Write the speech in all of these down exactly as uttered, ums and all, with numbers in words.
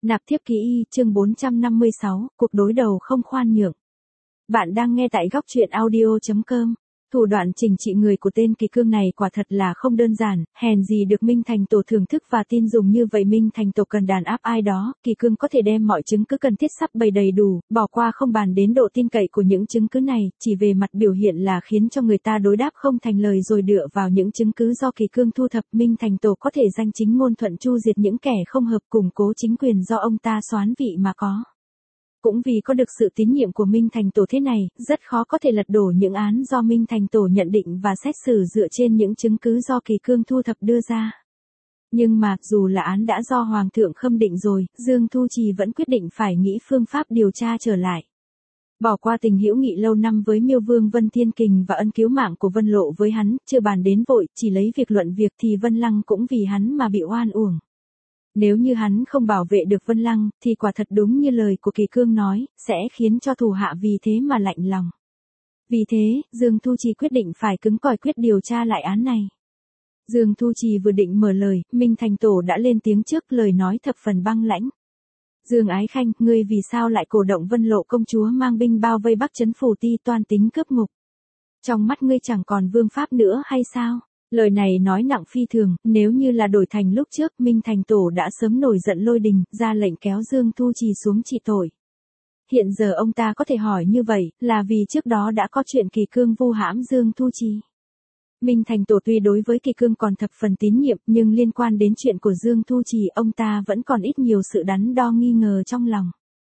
Nạp thiếp ký y, chương bốn trăm năm mươi sáu, cuộc đối đầu không khoan nhượng. Bạn đang nghe tại góc truyện audio chấm com. Thủ đoạn chỉnh trị người của tên Kỳ Cương này quả thật là không đơn giản, hèn gì được Minh Thành Tổ thưởng thức và tin dùng như vậy. Minh Thành Tổ cần đàn áp ai đó, Kỳ Cương có thể đem mọi chứng cứ cần thiết sắp bày đầy đủ, bỏ qua không bàn đến độ tin cậy của những chứng cứ này, chỉ về mặt biểu hiện là khiến cho người ta đối đáp không thành lời, rồi dựa vào những chứng cứ do Kỳ Cương thu thập, Minh Thành Tổ có thể danh chính ngôn thuận chu diệt những kẻ không hợp, củng cố chính quyền do ông ta soán vị mà có. Cũng vì có được sự tín nhiệm của Minh Thành Tổ thế này, rất khó có thể lật đổ những án do Minh Thành Tổ nhận định và xét xử dựa trên những chứng cứ do Kỳ Cương thu thập đưa ra. Nhưng mà, dù là án đã do Hoàng thượng khâm định rồi, Dương Thu Trì vẫn quyết định phải nghĩ phương pháp điều tra trở lại. Bỏ qua tình hữu nghị lâu năm với Miêu Vương Vân Thiên Kình và ân cứu mạng của Vân Lộ với hắn, chưa bàn đến vội, chỉ lấy việc luận việc thì Vân Lăng cũng vì hắn mà bị oan uổng. Nếu như hắn không bảo vệ được Vân Lăng, thì quả thật đúng như lời của Kỳ Cương nói, sẽ khiến cho thủ hạ vì thế mà lạnh lòng. Vì thế, Dương Thu Trì quyết định phải cứng cỏi quyết điều tra lại án này. Dương Thu Trì vừa định mở lời, Minh Thành Tổ đã lên tiếng trước, lời nói thập phần băng lãnh. Dương Ái Khanh, ngươi vì sao lại cổ động Vân Lộ công chúa mang binh bao vây Bắc Trấn Phủ Ti, toan tính cướp ngục? Trong mắt ngươi chẳng còn vương pháp nữa hay sao? Lời này nói nặng phi thường, nếu như là đổi thành lúc trước, Minh Thành Tổ đã sớm nổi giận lôi đình, ra lệnh kéo Dương Thu Trì xuống trị tội. Hiện giờ ông ta có thể hỏi như vậy, là vì trước đó đã có chuyện Kỳ Cương vu hãm Dương Thu Trì. Minh Thành Tổ tuy đối với Kỳ Cương còn thập phần tín nhiệm, nhưng liên quan đến chuyện của Dương Thu Trì, ông ta vẫn còn ít nhiều sự đắn đo nghi ngờ trong lòng.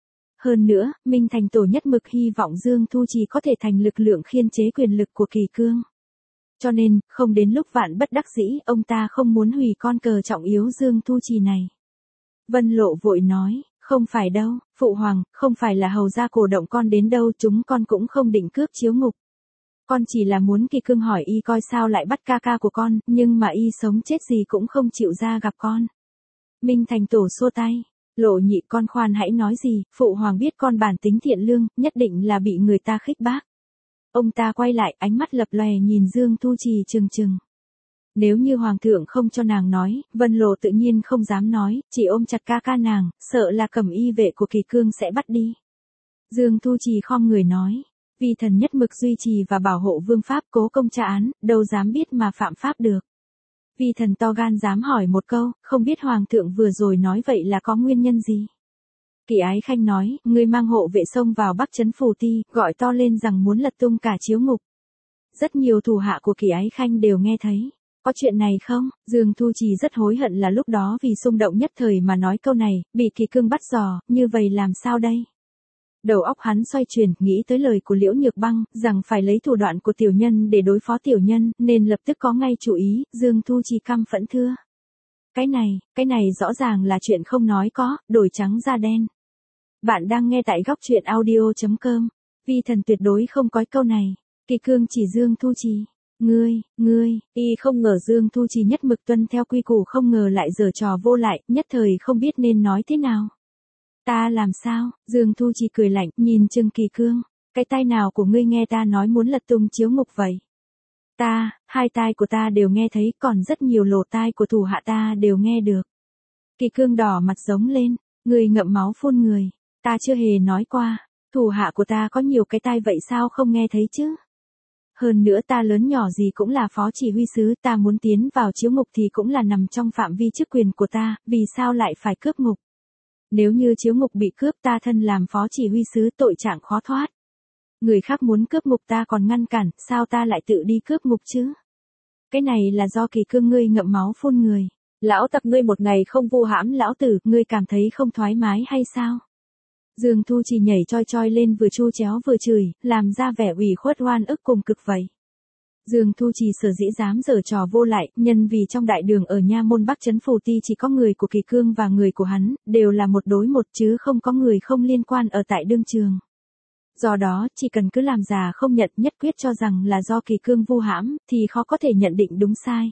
Hơn nữa, Minh Thành Tổ nhất mực hy vọng Dương Thu Trì có thể thành lực lượng khiên chế quyền lực của Kỳ Cương. Cho nên, không đến lúc vạn bất đắc dĩ, ông ta không muốn hủy con cờ trọng yếu Dương Thu Trì này. Vân Lộ vội nói, không phải đâu, Phụ Hoàng, không phải là hầu gia cổ động con đến đâu, chúng con cũng không định cướp chiếu ngục. Con chỉ là muốn Kỳ Cương hỏi y coi sao lại bắt ca ca của con, nhưng mà y sống chết gì cũng không chịu ra gặp con. Minh Thành Tổ xua tay, Lộ nhị, con khoan hãy nói gì, Phụ Hoàng biết con bản tính thiện lương, nhất định là bị người ta khích bác. Ông ta quay lại, ánh mắt lập lòe nhìn Dương Thu Trì trừng trừng. Nếu như Hoàng thượng không cho nàng nói, Vân Lộ tự nhiên không dám nói, chỉ ôm chặt ca ca nàng, sợ là cẩm y vệ của Kỳ Cương sẽ bắt đi. Dương Thu Trì khom người nói, vi thần nhất mực duy trì và bảo hộ vương pháp, cố công tra án, đâu dám biết mà phạm pháp được. Vi thần to gan dám hỏi một câu, không biết Hoàng thượng vừa rồi nói vậy là có nguyên nhân gì? Kỳ Ái Khanh nói, người mang hộ vệ xông vào Bắc Trấn Phủ Ti, gọi to lên rằng muốn lật tung cả chiếu ngục. Rất nhiều thủ hạ của Kỳ Ái Khanh đều nghe thấy. Có chuyện này không? Dương Thu Trì rất hối hận là lúc đó vì xung động nhất thời mà nói câu này, bị Kỳ Cương bắt giò, như vậy làm sao đây? Đầu óc hắn xoay chuyển, nghĩ tới lời của Liễu Nhược Băng, rằng phải lấy thủ đoạn của tiểu nhân để đối phó tiểu nhân, nên lập tức có ngay chủ ý. Dương Thu Trì căm phẫn thưa. Cái này, cái này rõ ràng là chuyện không nói có, đổi trắng ra đen. Bạn đang nghe tại góc truyện audio chấm com. Vi thần tuyệt đối không có câu này. Kỳ Cương chỉ Dương Thu Trì. Ngươi, ngươi, y không ngờ Dương Thu Trì nhất mực tuân theo quy củ, không ngờ lại giở trò vô lại, nhất thời không biết nên nói thế nào. Ta làm sao? Dương Thu Trì cười lạnh, nhìn Trừng Kỳ Cương. Cái tai nào của ngươi nghe ta nói muốn lật tung chiếu ngục vậy? Ta, hai tai của ta đều nghe thấy, còn rất nhiều lỗ tai của thủ hạ ta đều nghe được. Kỳ Cương đỏ mặt giống lên, ngươi ngậm máu phun người. Ta chưa hề nói qua, thủ hạ của ta có nhiều cái tai vậy sao không nghe thấy chứ? Hơn nữa ta lớn nhỏ gì cũng là phó chỉ huy sứ, ta muốn tiến vào chiếu ngục thì cũng là nằm trong phạm vi chức quyền của ta, vì sao lại phải cướp ngục? Nếu như chiếu ngục bị cướp, ta thân làm phó chỉ huy sứ, tội trạng khó thoát. Người khác muốn cướp ngục ta còn ngăn cản, sao ta lại tự đi cướp ngục chứ? Cái này là do Kỳ Cương ngươi ngậm máu phun người. Lão tặc ngươi một ngày không vu hãm lão tử, ngươi cảm thấy không thoải mái hay sao? Dương Thu Trì nhảy choi choi lên, vừa chu chéo vừa chửi, làm ra vẻ ủy khuất oan ức cùng cực vậy. Dương Thu Trì sở dĩ dám giở trò vô lại, nhân vì trong đại đường ở nha môn Bắc Trấn Phủ Ti chỉ có người của Kỳ Cương và người của hắn, đều là một đối một chứ không có người không liên quan ở tại đương trường. Do đó, chỉ cần cứ làm già không nhận, nhất quyết cho rằng là do Kỳ Cương vu hãm, thì khó có thể nhận định đúng sai.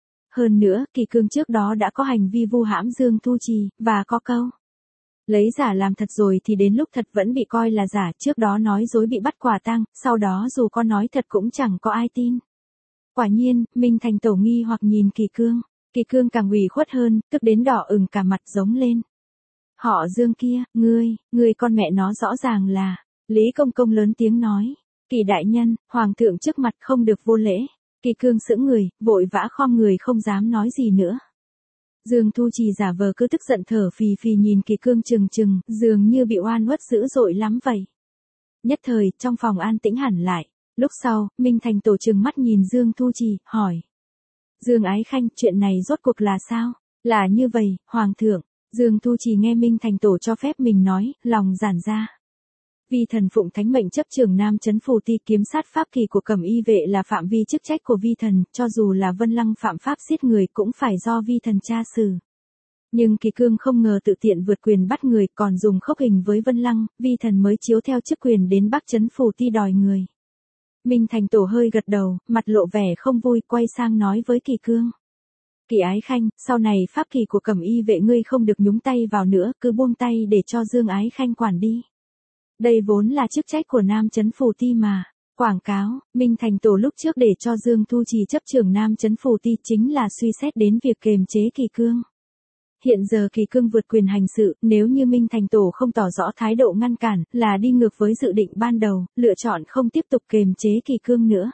Hơn nữa, Kỳ Cương trước đó đã có hành vi vu hãm Dương Thu Trì, và có câu lấy giả làm thật rồi thì đến lúc thật vẫn bị coi là giả, trước đó nói dối bị bắt quả tang, sau đó dù có nói thật cũng chẳng có ai tin. Quả nhiên, Minh Thành Tổ nghi hoặc nhìn Kỳ Cương, Kỳ Cương càng ủy khuất hơn, tức đến đỏ ửng cả mặt giống lên. Họ Dương kia, ngươi, ngươi con mẹ nó rõ ràng là, Lý Công Công lớn tiếng nói, Kỳ đại nhân, hoàng thượng trước mặt không được vô lễ. Kỳ Cương sững người, vội vã khom người không dám nói gì nữa. Dương Thu Trì giả vờ cứ tức giận thở phì phì nhìn Kỳ Cương trừng trừng, dường như bị oan uất dữ dội lắm vậy. Nhất thời, trong phòng an tĩnh hẳn lại. Lúc sau, Minh Thành Tổ trừng mắt nhìn Dương Thu Trì, hỏi. Dương Ái Khanh, chuyện này rốt cuộc là sao? Là như vậy, Hoàng thượng. Dương Thu Trì nghe Minh Thành Tổ cho phép mình nói, lòng giản ra. Vi thần phụng thánh mệnh chấp trưởng Nam Chấn Phù Ti kiếm sát pháp kỳ của Cẩm Y vệ là phạm vi chức trách của vi thần, cho dù là Vân Lăng phạm pháp giết người cũng phải do vi thần tra xử. Nhưng Kỳ Cương không ngờ tự tiện vượt quyền bắt người, còn dùng khốc hình với Vân Lăng, vi thần mới chiếu theo chức quyền đến Bắc Chấn Phù Ti đòi người. Minh Thành Tổ hơi gật đầu, mặt lộ vẻ không vui, quay sang nói với Kỳ Cương. Kỳ Ái Khanh, sau này pháp kỳ của Cẩm Y vệ ngươi không được nhúng tay vào nữa, cứ buông tay để cho Dương Ái Khanh quản đi. Đây vốn là chức trách của Nam Chấn Phù Ti mà. Quảng cáo, Minh Thành Tổ lúc trước để cho Dương Thu Trì chấp trưởng Nam Chấn Phù Ti chính là suy xét đến việc kềm chế Kỳ Cương. Hiện giờ Kỳ Cương vượt quyền hành sự, nếu như Minh Thành Tổ không tỏ rõ thái độ ngăn cản, là đi ngược với dự định ban đầu, lựa chọn không tiếp tục kềm chế Kỳ Cương nữa.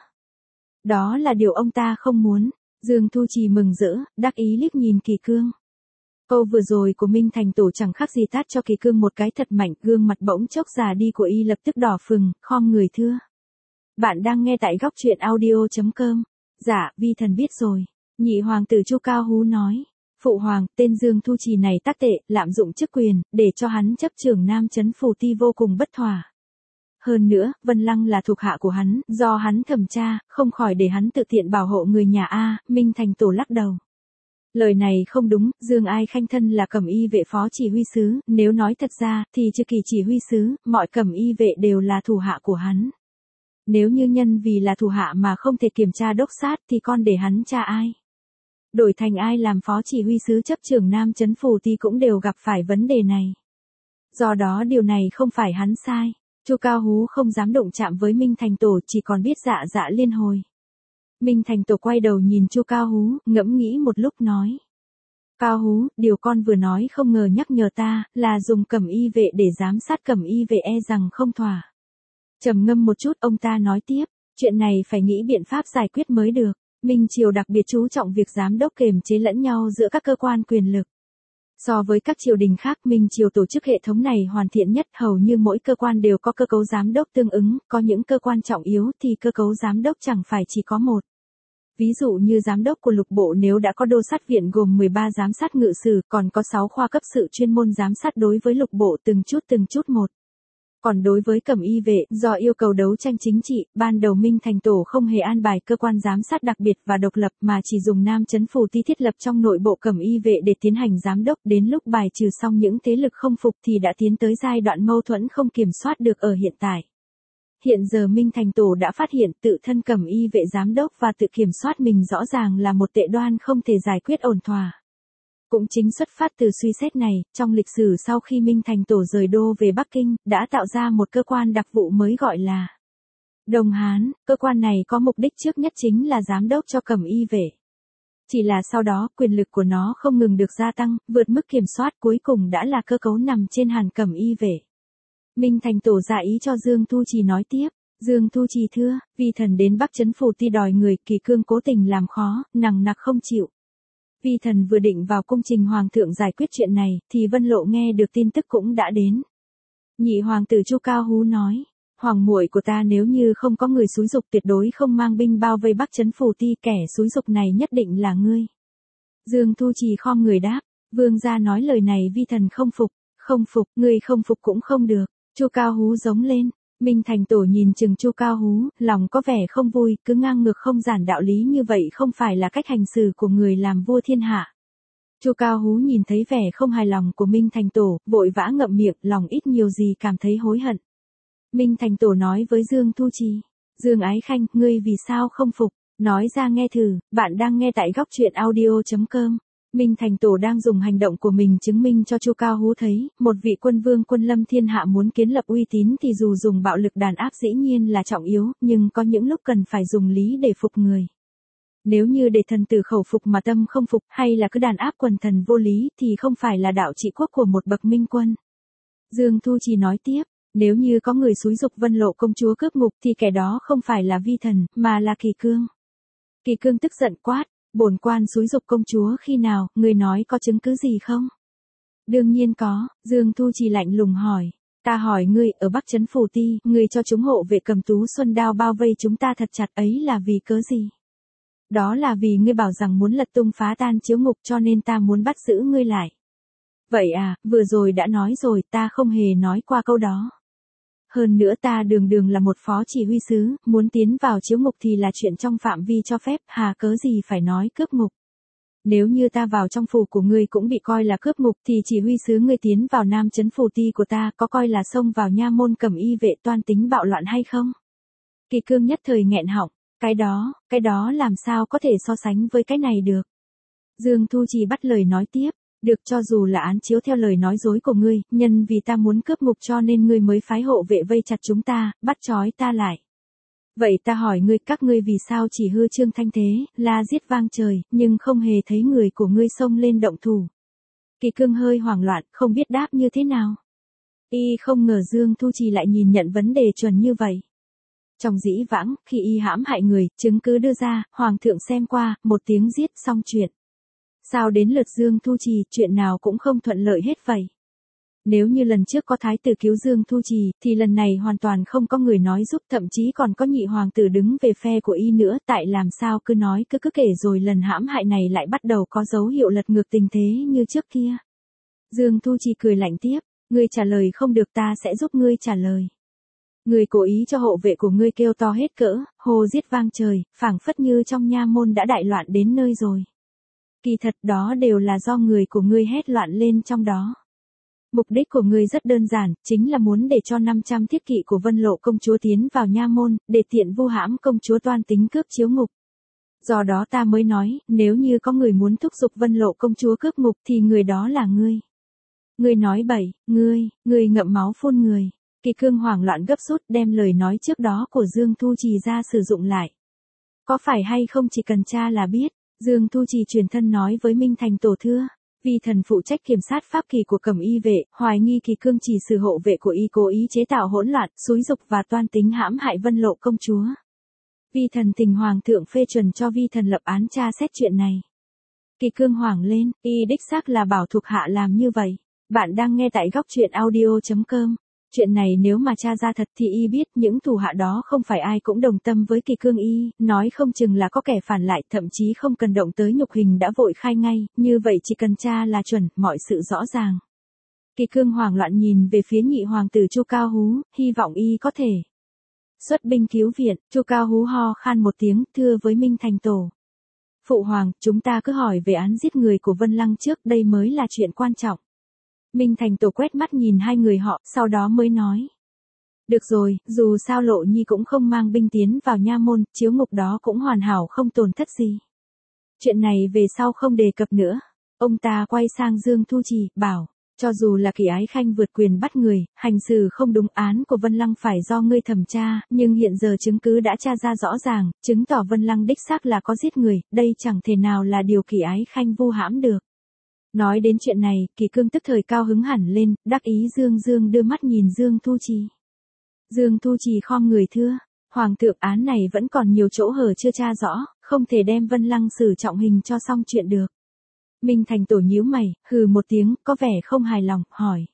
Đó là điều ông ta không muốn. Dương Thu Trì mừng rỡ, đắc ý liếc nhìn Kỳ Cương. Câu vừa rồi của Minh Thành Tổ chẳng khác gì tát cho Kỳ Cương một cái thật mạnh, gương mặt bỗng chốc già đi của y lập tức đỏ phừng, khom người thưa. Bạn đang nghe tại góc truyện audio chấm com. Dạ, vi thần biết rồi. Nhị hoàng tử Chu Cao Hú nói. Phụ hoàng, tên Dương Thu Trì này tác tệ, lạm dụng chức quyền, để cho hắn chấp trưởng Nam Chấn Phù Ti vô cùng bất thỏa. Hơn nữa, Vân Lăng là thuộc hạ của hắn, do hắn thẩm tra, không khỏi để hắn tự tiện bảo hộ người nhà A. Minh Thành Tổ lắc đầu. Lời này không đúng, Dương Ái Khanh thân là Cẩm Y vệ phó chỉ huy sứ, nếu nói thật ra, thì trừ Kỳ chỉ huy sứ, mọi Cẩm Y vệ đều là thủ hạ của hắn. Nếu như nhân vì là thủ hạ mà không thể kiểm tra đốc sát thì con để hắn tra ai? Đổi thành ai làm phó chỉ huy sứ chấp trưởng Nam Chấn Phù Ti cũng đều gặp phải vấn đề này. Do đó điều này không phải hắn sai. Chu Cao Hú không dám động chạm với Minh Thành Tổ, chỉ còn biết dạ dạ liên hồi. Minh Thành Tổ quay đầu nhìn Chu Cao Hú, ngẫm nghĩ một lúc nói. Cao Hú, điều con vừa nói không ngờ nhắc nhở ta, là dùng Cẩm Y vệ để giám sát Cẩm Y vệ e rằng không thỏa. Trầm ngâm một chút, ông ta nói tiếp, chuyện này phải nghĩ biện pháp giải quyết mới được. Minh Triều đặc biệt chú trọng việc giám đốc kềm chế lẫn nhau giữa các cơ quan quyền lực. So với các triều đình khác, Minh Triều tổ chức hệ thống này hoàn thiện nhất, hầu như mỗi cơ quan đều có cơ cấu giám đốc tương ứng, có những cơ quan trọng yếu thì cơ cấu giám đốc chẳng phải chỉ có một. Ví dụ như giám đốc của lục bộ nếu đã có đô sát viện gồm mười ba giám sát ngự sử, còn có sáu khoa cấp sự chuyên môn giám sát đối với lục bộ từng chút từng chút một. Còn đối với Cẩm Y vệ, do yêu cầu đấu tranh chính trị, ban đầu Minh Thành Tổ không hề an bài cơ quan giám sát đặc biệt và độc lập mà chỉ dùng Nam Chấn Phù Ti thiết lập trong nội bộ Cẩm Y vệ để tiến hành giám đốc, đến lúc bài trừ xong những thế lực không phục thì đã tiến tới giai đoạn mâu thuẫn không kiểm soát được ở hiện tại. Hiện giờ Minh Thành Tổ đã phát hiện tự thân Cẩm Y vệ giám đốc và tự kiểm soát mình rõ ràng là một tệ đoan không thể giải quyết ổn thỏa. Cũng chính xuất phát từ suy xét này, trong lịch sử sau khi Minh Thành Tổ rời đô về Bắc Kinh, đã tạo ra một cơ quan đặc vụ mới gọi là Đồng Hán. Cơ quan này có mục đích trước nhất chính là giám đốc cho Cẩm Y vệ. Chỉ là sau đó, quyền lực của nó không ngừng được gia tăng, vượt mức kiểm soát, cuối cùng đã là cơ cấu nằm trên hàn Cẩm Y vệ. Minh Thành Tổ dạ ý cho Dương Thu Trì nói tiếp. Dương Thu Trì thưa, vi thần đến Bắc Chấn Phù Ti đòi người, Kỳ Cương cố tình làm khó, nằng nặc không chịu. Vi thần vừa định vào cung trình hoàng thượng giải quyết chuyện này, thì Vân Lộ nghe được tin tức cũng đã đến. Nhị hoàng tử Chu Cao Hú nói, hoàng muội của ta nếu như không có người xúi dục tuyệt đối không mang binh bao vây Bắc Chấn Phù Ti, kẻ xúi dục này nhất định là ngươi. Dương Thu Trì khom người đáp, vương gia nói lời này vi thần không phục, không phục, ngươi không phục cũng không được. Chu Cao Hú giống lên. Minh Thành Tổ nhìn chừng Chu Cao Hú, lòng có vẻ không vui, cứ ngang ngược không giản đạo lý như vậy không phải là cách hành xử của người làm vua thiên hạ. Chu Cao Hú nhìn thấy vẻ không hài lòng của Minh Thành Tổ, vội vã ngậm miệng, lòng ít nhiều gì cảm thấy hối hận. Minh Thành Tổ nói với Dương Thu Trì, Dương Ái Khanh, ngươi vì sao không phục, nói ra nghe thử. Bạn đang nghe tại góc truyện audio chấm com. Minh Thành Tổ đang dùng hành động của mình chứng minh cho Chu Cao Hú thấy, một vị quân vương quân lâm thiên hạ muốn kiến lập uy tín thì dù dùng bạo lực đàn áp dĩ nhiên là trọng yếu, nhưng có những lúc cần phải dùng lý để phục người. Nếu như để thần tử khẩu phục mà tâm không phục, hay là cứ đàn áp quần thần vô lý, thì không phải là đạo trị quốc của một bậc minh quân. Dương Thu Trì nói tiếp, nếu như có người xúi giục Vân Lộ công chúa cướp ngục thì kẻ đó không phải là vi thần, mà là Kỳ Cương. Kỳ Cương tức giận quát, bổn quan xúi giục công chúa khi nào, người nói có chứng cứ gì không? Đương nhiên có, Dương Thu Trì lạnh lùng hỏi. Ta hỏi ngươi, ở Bắc Trấn Phủ Ti, ngươi cho chúng hộ vệ cầm tú xuân đao bao vây chúng ta thật chặt ấy là vì cớ gì? Đó là vì ngươi bảo rằng muốn lật tung phá tan chiếu ngục cho nên ta muốn bắt giữ ngươi lại. Vậy à, vừa rồi đã nói rồi, ta không hề nói qua câu đó. Hơn nữa ta đường đường là một phó chỉ huy sứ, muốn tiến vào chiếu ngục thì là chuyện trong phạm vi cho phép, hà cớ gì phải nói cướp ngục. Nếu như ta vào trong phủ của ngươi cũng bị coi là cướp ngục thì chỉ huy sứ ngươi tiến vào Nam Trấn Phủ Ti của ta có coi là xông vào nha môn cầm y vệ toan tính bạo loạn hay không? Kỳ Cương nhất thời nghẹn họng, cái đó, cái đó làm sao có thể so sánh với cái này được. Dương Thu Trì bắt lời nói tiếp, được, cho dù là án chiếu theo lời nói dối của ngươi, nhân vì ta muốn cướp ngục cho nên ngươi mới phái hộ vệ vây chặt chúng ta, bắt trói ta lại. Vậy ta hỏi ngươi, các ngươi vì sao chỉ hư trương thanh thế, la giết vang trời, nhưng không hề thấy người của ngươi xông lên động thủ? Kỳ Cương hơi hoảng loạn, không biết đáp như thế nào. Y không ngờ Dương Thu Trì lại nhìn nhận vấn đề chuẩn như vậy. Trong dĩ vãng, khi y hãm hại người, chứng cứ đưa ra, hoàng thượng xem qua, một tiếng giết xong chuyện. Sao đến lượt Dương Thu Trì, chuyện nào cũng không thuận lợi hết vậy? Nếu như lần trước có thái tử cứu Dương Thu Trì, thì lần này hoàn toàn không có người nói giúp, thậm chí còn có nhị hoàng tử đứng về phe của y nữa, tại làm sao cứ nói cứ cứ kể rồi lần hãm hại này lại bắt đầu có dấu hiệu lật ngược tình thế như trước kia. Dương Thu Trì cười lạnh tiếp, ngươi trả lời không được ta sẽ giúp ngươi trả lời. Ngươi cố ý cho hộ vệ của ngươi kêu to hết cỡ, hô giết vang trời, phảng phất như trong nha môn đã đại loạn đến nơi rồi. Kỳ thật đó đều là do người của ngươi hét loạn lên trong đó. Mục đích của ngươi rất đơn giản, chính là muốn để cho năm trăm thiết kỵ của Vân Lộ công chúa tiến vào nha môn, để tiện vu hãm công chúa toan tính cướp chiếu ngục. Do đó ta mới nói, nếu như có người muốn thúc giục Vân Lộ công chúa cướp ngục thì người đó là ngươi. Ngươi nói bậy, ngươi, ngươi ngậm máu phun người. Kỳ Cương hoảng loạn gấp rút đem lời nói trước đó của Dương Thu Trì ra sử dụng lại. Có phải hay không chỉ cần tra là biết. Dương Thu Trì truyền thân nói với Minh Thành Tổ thưa, vì thần phụ trách kiểm sát pháp kỳ của cẩm y vệ, hoài nghi Kỳ Cương chỉ sử hộ vệ của y cố ý chế tạo hỗn loạn, xúi dục và toan tính hãm hại Vân Lộ công chúa. Vi thần thỉnh hoàng thượng phê chuẩn cho vi thần lập án tra xét chuyện này. Kỳ Cương hoảng lên, y đích xác là bảo thuộc hạ làm như vậy. Bạn đang nghe tại góc truyện audio chấm com. Chuyện này nếu mà tra ra thật thì y biết những thủ hạ đó không phải ai cũng đồng tâm với Kỳ Cương y, nói không chừng là có kẻ phản lại, thậm chí không cần động tới nhục hình đã vội khai ngay, như vậy chỉ cần tra là chuẩn, mọi sự rõ ràng. Kỳ Cương hoảng loạn nhìn về phía nhị hoàng tử Chu Cao Hú, hy vọng y có thể xuất binh cứu viện. Chu Cao Hú ho khan một tiếng, thưa với Minh Thành Tổ. Phụ hoàng, chúng ta cứ hỏi về án giết người của Vân Lăng trước, đây mới là chuyện quan trọng. Minh Thành Tổ quét mắt nhìn hai người họ, sau đó mới nói. Được rồi, dù sao Lộ Nhi cũng không mang binh tiến vào nha môn, chiếu ngục đó cũng hoàn hảo không tổn thất gì. Chuyện này về sau không đề cập nữa. Ông ta quay sang Dương Thu Trì, bảo, cho dù là Kỳ Ái Khanh vượt quyền bắt người, hành xử không đúng, án của Vân Lăng phải do ngươi thẩm tra, nhưng hiện giờ chứng cứ đã tra ra rõ ràng, chứng tỏ Vân Lăng đích xác là có giết người, đây chẳng thể nào là điều Kỳ Ái Khanh vu hãm được. Nói đến chuyện này, Kỳ Cương tức thời cao hứng hẳn lên, đắc ý dương dương đưa mắt nhìn Dương Thu Trì. Dương Thu Trì khom người thưa, hoàng thượng, án này vẫn còn nhiều chỗ hở chưa tra rõ, không thể đem Vân Lăng xử trọng hình cho xong chuyện được. Minh Thành Tổ nhíu mày, hừ một tiếng, có vẻ không hài lòng, hỏi.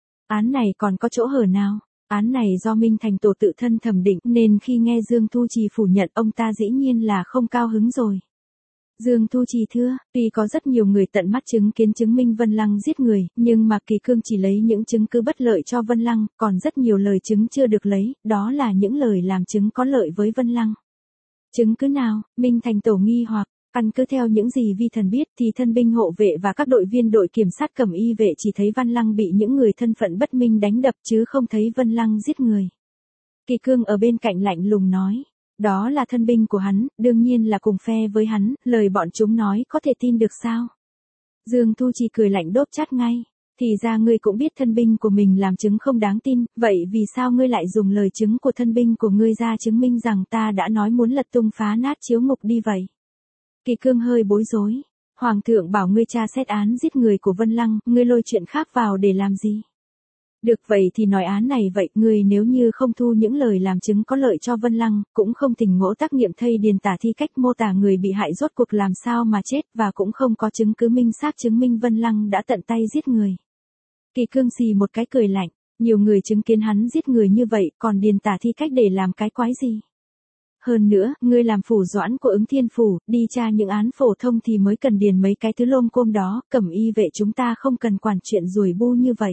Án này còn có chỗ hở nào? Án này do Minh Thành Tổ tự thân thẩm định, nên khi nghe Dương Thu Trì phủ nhận, ông ta dĩ nhiên là không cao hứng rồi. Dương Thu Trì thưa, tuy có rất nhiều người tận mắt chứng kiến chứng minh Vân Lăng giết người, nhưng mà Kỳ Cương chỉ lấy những chứng cứ bất lợi cho Vân Lăng, còn rất nhiều lời chứng chưa được lấy, đó là những lời làm chứng có lợi với Vân Lăng. Chứng cứ nào? Minh Thành Tổ nghi hoặc, căn cứ theo những gì vi thần biết thì thân binh hộ vệ và các đội viên đội kiểm sát cẩm y vệ chỉ thấy Vân Lăng bị những người thân phận bất minh đánh đập chứ không thấy Vân Lăng giết người. Kỳ Cương ở bên cạnh lạnh lùng nói. Đó là thân binh của hắn, đương nhiên là cùng phe với hắn, lời bọn chúng nói có thể tin được sao? Dương Thu Trì cười lạnh đốt chát ngay. Thì ra ngươi cũng biết thân binh của mình làm chứng không đáng tin, vậy vì sao ngươi lại dùng lời chứng của thân binh của ngươi ra chứng minh rằng ta đã nói muốn lật tung phá nát chiếu ngục đi vậy? Kỳ Cương hơi bối rối. Hoàng thượng bảo ngươi tra xét án giết người của Vân Lăng, ngươi lôi chuyện khác vào để làm gì? Được vậy thì nói án này vậy, ngươi nếu như không thu những lời làm chứng có lợi cho Vân Lăng, cũng không tình ngỗ tác nghiệm thây điền tả thi cách mô tả người bị hại rốt cuộc làm sao mà chết, và cũng không có chứng cứ minh xác chứng minh Vân Lăng đã tận tay giết người. Kỳ Cương xì một cái cười lạnh, nhiều người chứng kiến hắn giết người như vậy, còn điền tả thi cách để làm cái quái gì? Hơn nữa, ngươi làm phủ doãn của ứng thiên phủ, đi tra những án phổ thông thì mới cần điền mấy cái thứ lôm côm đó, cẩm y vệ chúng ta không cần quản chuyện rùi bu như vậy.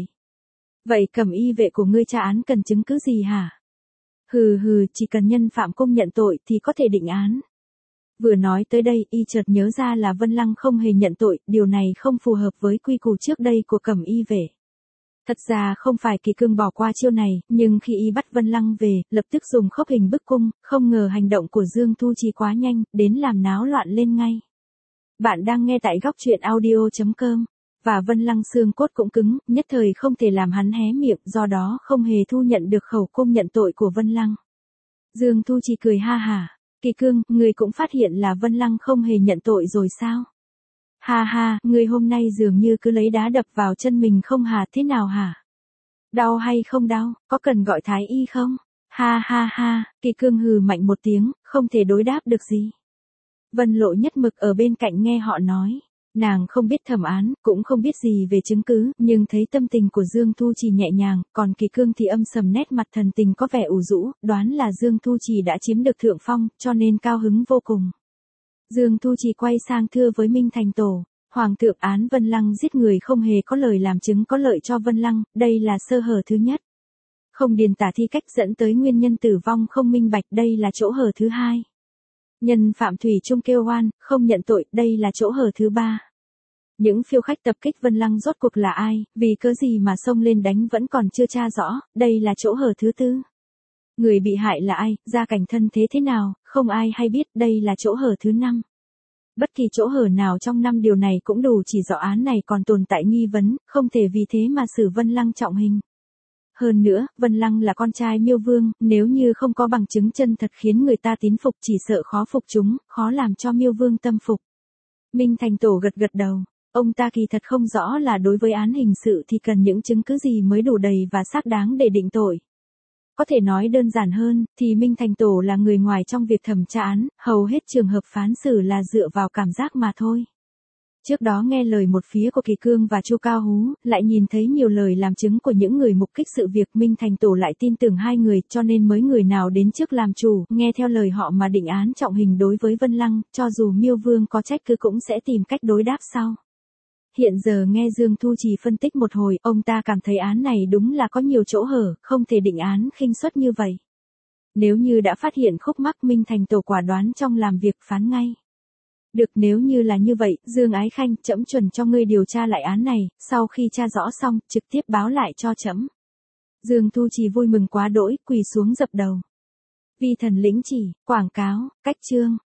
Vậy cẩm y vệ của ngươi tra án cần chứng cứ gì hả? Hừ hừ, chỉ cần nhân phạm công nhận tội thì có thể định án. Vừa nói tới đây, y chợt nhớ ra là Vân Lăng không hề nhận tội, điều này không phù hợp với quy củ trước đây của cẩm y vệ. Thật ra không phải Kỳ Cương bỏ qua chiêu này, nhưng khi y bắt Vân Lăng về, lập tức dùng khốc hình bức cung, không ngờ hành động của Dương Thu Chi quá nhanh, đến làm náo loạn lên ngay. Bạn đang nghe tại góc truyện audio chấm com, và Vân Lăng xương cốt cũng cứng, nhất thời không thể làm hắn hé miệng, do đó không hề thu nhận được khẩu cung nhận tội của Vân Lăng. Dương Thu Chi cười ha hả, Kỳ Cương, ngươi cũng phát hiện là Vân Lăng không hề nhận tội rồi sao? Ha ha, ngươi hôm nay dường như cứ lấy đá đập vào chân mình không hả, thế nào hả? Đau hay không đau, có cần gọi thái y không? Ha ha ha, Kỳ Cương hừ mạnh một tiếng, không thể đối đáp được gì. Vân Lộ nhất mực ở bên cạnh nghe họ nói. Nàng không biết thẩm án, cũng không biết gì về chứng cứ, nhưng thấy tâm tình của Dương Thu Trì nhẹ nhàng, còn Kỳ Cương thì âm sầm, nét mặt thần tình có vẻ ủ rũ, đoán là Dương Thu Trì đã chiếm được thượng phong, cho nên cao hứng vô cùng. Dương Thu Trì quay sang thưa với Minh Thành Tổ, Hoàng thượng, án Vân Lăng giết người không hề có lời làm chứng có lợi cho Vân Lăng, đây là sơ hở thứ nhất. Không điền tả thi cách dẫn tới nguyên nhân tử vong không minh bạch, đây là chỗ hở thứ hai. Nhân phạm Thủy Trung kêu oan, không nhận tội, đây là chỗ hở thứ ba. Những phiêu khách tập kích Vân Lăng rốt cuộc là ai, vì cớ gì mà xông lên đánh vẫn còn chưa tra rõ, đây là chỗ hở thứ tư. Người bị hại là ai, gia cảnh thân thế thế nào, không ai hay biết, đây là chỗ hở thứ năm. Bất kỳ chỗ hở nào trong năm điều này cũng đủ chỉ rõ án này còn tồn tại nghi vấn, không thể vì thế mà xử Vân Lăng trọng hình. Hơn nữa, Vân Lăng là con trai Miêu Vương, nếu như không có bằng chứng chân thật khiến người ta tín phục chỉ sợ khó phục chúng, khó làm cho Miêu Vương tâm phục. Minh Thành Tổ gật gật đầu, ông ta kỳ thật không rõ là đối với án hình sự thì cần những chứng cứ gì mới đủ đầy và xác đáng để định tội. Có thể nói đơn giản hơn, thì Minh Thành Tổ là người ngoài trong việc thẩm tra án, hầu hết trường hợp phán xử là dựa vào cảm giác mà thôi. Trước đó nghe lời một phía của Kỳ Cương và Chu Cao Hú, lại nhìn thấy nhiều lời làm chứng của những người mục kích sự việc, Minh Thành Tổ lại tin tưởng hai người, cho nên mới người nào đến trước làm chủ, nghe theo lời họ mà định án trọng hình đối với Vân Lăng, cho dù Miêu Vương có trách cứ cũng sẽ tìm cách đối đáp sau. Hiện giờ nghe Dương Thu Trì phân tích một hồi, ông ta cảm thấy án này đúng là có nhiều chỗ hở, không thể định án khinh suất như vậy. Nếu như đã phát hiện khúc mắc, Minh Thành Tổ quả đoán trong làm việc phán ngay. Được, nếu như là như vậy, Dương Ái Khanh, trẫm chuẩn cho ngươi điều tra lại án này, sau khi tra rõ xong, trực tiếp báo lại cho trẫm. Dương Thu Trì vui mừng quá đỗi, quỳ xuống dập đầu. Vi thần lĩnh chỉ, quảng cáo, cách chương.